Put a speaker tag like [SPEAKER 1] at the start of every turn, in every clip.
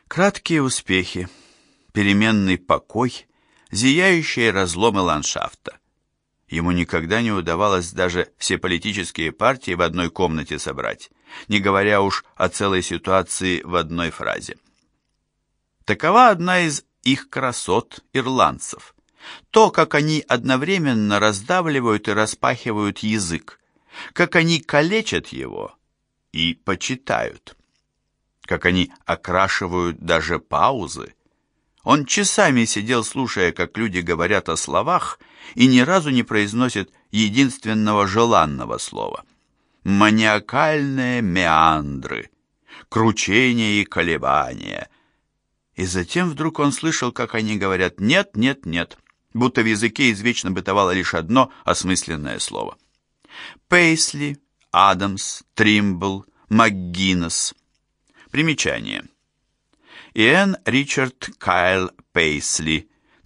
[SPEAKER 1] Краткие успехи, переменный покой, зияющие разломы ландшафта. Ему никогда не удавалось даже все политические партии в одной комнате собрать, не говоря уж о целой ситуации в одной фразе. Такова одна из их красот ирландцев. То, как они одновременно раздавливают и распахивают язык, как они калечат его и почитают, как они окрашивают даже паузы. Он часами сидел, слушая, как люди говорят о словах, и ни разу не произносит единственного желанного слова. Маниакальные меандры, кручения и колебания. И затем вдруг он слышал, как они говорят «нет, нет, нет», будто в языке извечно бытовало лишь одно осмысленное слово. Пейсли, Адамс, Тримбл, МакГиннес. Примечание. Иэн Ричард Кайл Пейсли,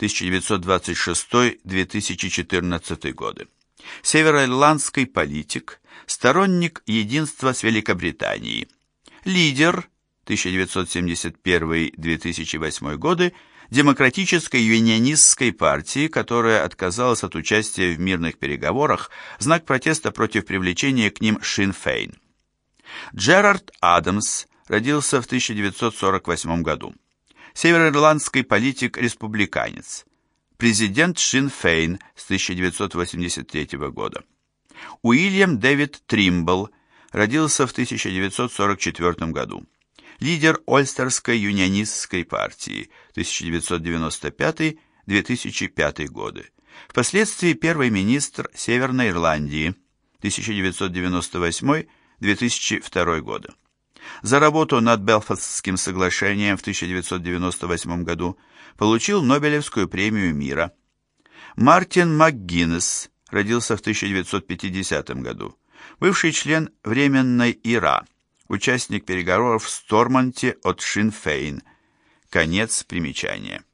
[SPEAKER 1] 1926-2014 годы. Североирландский политик, сторонник единства с Великобританией. Лидер, 1971-2008 годы, Демократической юнионистской партии, которая отказалась от участия в мирных переговорах в знак протеста против привлечения к ним Шин Фейн. Джерард Адамс родился в 1948 году. Североирландский политик-республиканец. Президент Шин Фейн с 1983 года. Уильям Дэвид Тримбл родился в 1944 году. Лидер Ольстерской юнионистской партии 1995-2005 годы. Впоследствии первый министр Северной Ирландии 1998-2002 годы. За работу над Белфастским соглашением в 1998 году получил Нобелевскую премию мира. Мартин МакГиннес родился в 1950 году. Бывший член Временной ИРА, участник переговоров в Стормонте от Шин Фейн. Конец примечания.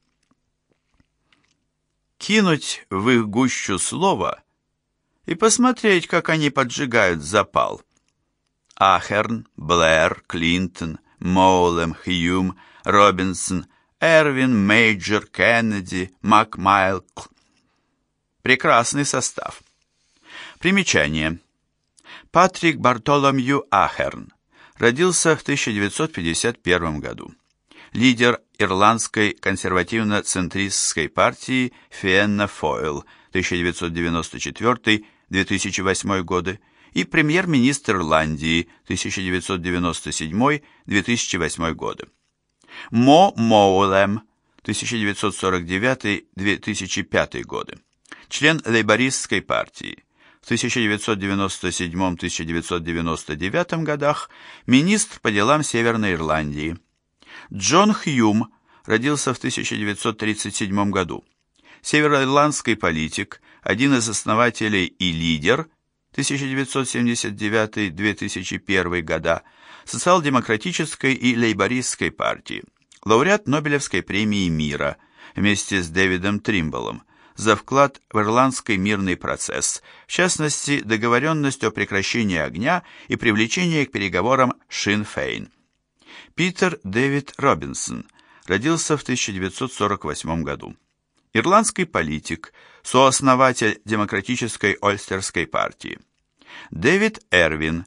[SPEAKER 1] Кинуть в их гущу слово и посмотреть, как они поджигают запал. Ахерн, Блэр, Клинтон, Моулем, Хьюм, Робинсон, Эрвин, Мейджор, Кеннеди, Макмайлк. Прекрасный состав. Примечание. Патрик Бартоломью Ахерн родился в 1951 году. Лидер ирландской консервативно-центристской партии Фиенна Фойл 1994-2008 годы и премьер-министр Ирландии 1997-2008 годы. Мо Моулем 1949-2005 годы. Член лейбористской партии. В 1997-1999 годах министр по делам Северной Ирландии. Джон Хьюм родился в 1937 году. Североирландский политик, один из основателей и лидер 1979-2001 года социал-демократической и лейбористской партии, лауреат Нобелевской премии мира вместе с Дэвидом Тримблом за вклад в ирландский мирный процесс, в частности, договоренность о прекращении огня и привлечении к переговорам Шин Фейн. Питер Дэвид Робинсон родился в 1948 году. Ирландский политик, сооснователь Демократической Ольстерской партии. Дэвид Эрвин,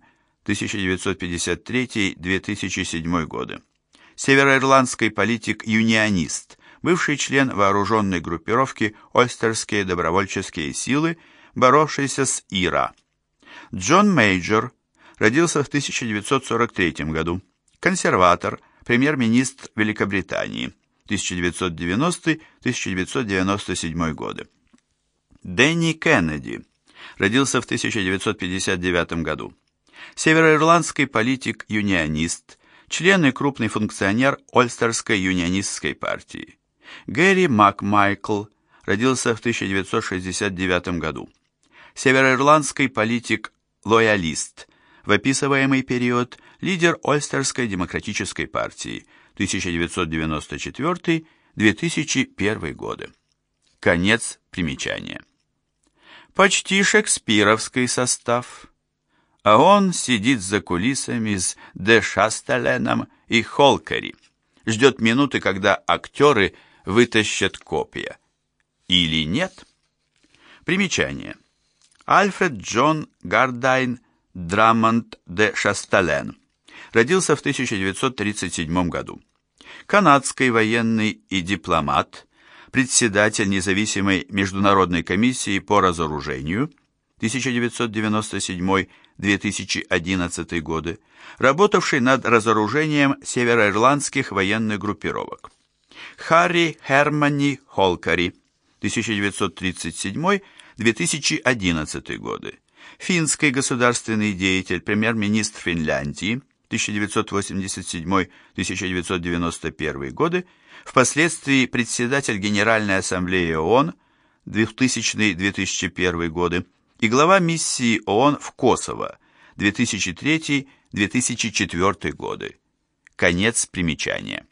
[SPEAKER 1] 1953-2007 годы. Североирландский политик-юнионист, бывший член вооруженной группировки Ольстерские добровольческие силы, боровшийся с ИРА. Джон Мейджор родился в 1943 году. Консерватор, премьер-министр Великобритании, 1990-1997 годы. Дэнни Кеннеди родился в 1959 году. Североирландский политик-юнионист, член и крупный функционер Ольстерской юнионистской партии. Гэри Макмайкл родился в 1969 году. Североирландский политик-лоялист, в описываемый период лидер Ольстерской демократической партии 1994-2001 годы. Конец примечания. Почти шекспировский состав, а он сидит за кулисами с Де Шастеленом и Холкери. ждет минуты, когда актеры вытащат копья. Или нет? Примечание. Альфред Джон Гардайн Драмонт де Шастален родился в 1937 году. Канадский военный и дипломат, председатель независимой международной комиссии по разоружению 1997-2011 годы, работавший над разоружением североирландских военных группировок. Харри Хермани Холкари 1937-2011 годы, финский государственный деятель, премьер-министр Финляндии 1987-1991 годы, впоследствии председатель Генеральной ассамблеи ООН 2000-2001 годы и глава миссии ООН в Косово 2003-2004 годы. Конец примечания.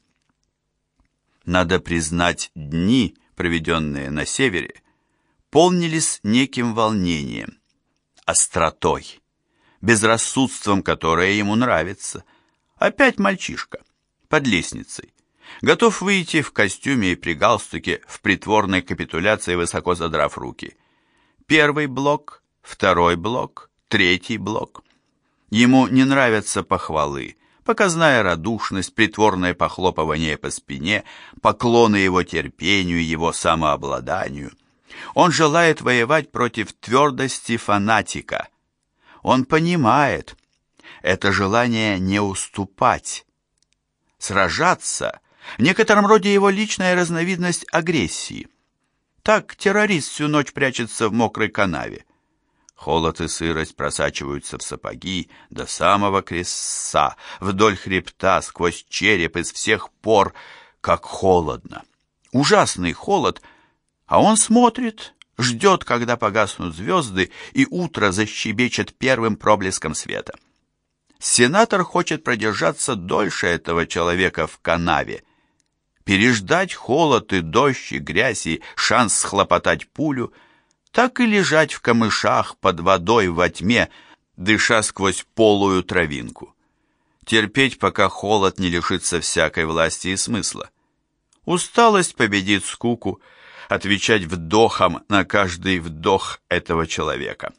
[SPEAKER 1] Надо признать, дни, проведенные на севере, полнились неким волнением, остротой, безрассудством, которое ему нравится. Опять мальчишка, под лестницей, готов выйти в костюме и при галстуке в притворной капитуляции, высоко задрав руки. Первый блок, второй блок, третий блок. Ему не нравятся похвалы, показная радушность, притворное похлопывание по спине, поклоны его терпению, его самообладанию. Он желает воевать против твердости фанатика. Он понимает, это желание не уступать. Сражаться в некотором роде его личная разновидность агрессии. Так террорист всю ночь прячется в мокрой канаве. Холод и сырость просачиваются в сапоги до самого крестца, вдоль хребта, сквозь череп, из всех пор, как холодно. Ужасный холод, а он смотрит, ждет, когда погаснут звезды, и утро защебечет первым проблеском света. Сенатор хочет продержаться дольше этого человека в канаве, переждать холод и дождь, и грязь, и шанс схлопотать пулю, так и лежать в камышах под водой во тьме, дыша сквозь полую травинку. Терпеть, пока холод не лишится всякой власти и смысла. Усталость победит скуку, отвечать вдохом на каждый вдох этого человека.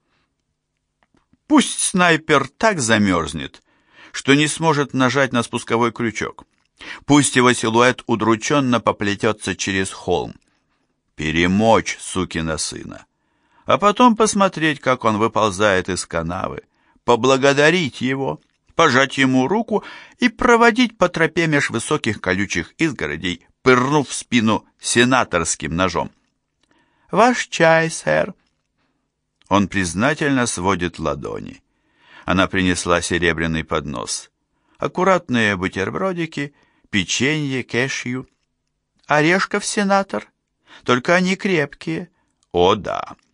[SPEAKER 1] Пусть снайпер так замерзнет, что не сможет нажать на спусковой крючок. Пусть его силуэт удрученно поплетется через холм. Перемочь сукина сына. А потом посмотреть, как он выползает из канавы, поблагодарить его, пожать ему руку и проводить по тропе меж высоких колючих изгородей, пырнув в спину сенаторским ножом. «Ваш чай, сэр». Он признательно сводит ладони. Она принесла серебряный поднос. Аккуратные бутербродики, печенье, кешью. «Орешков, сенатор? Только они крепкие». «О, да».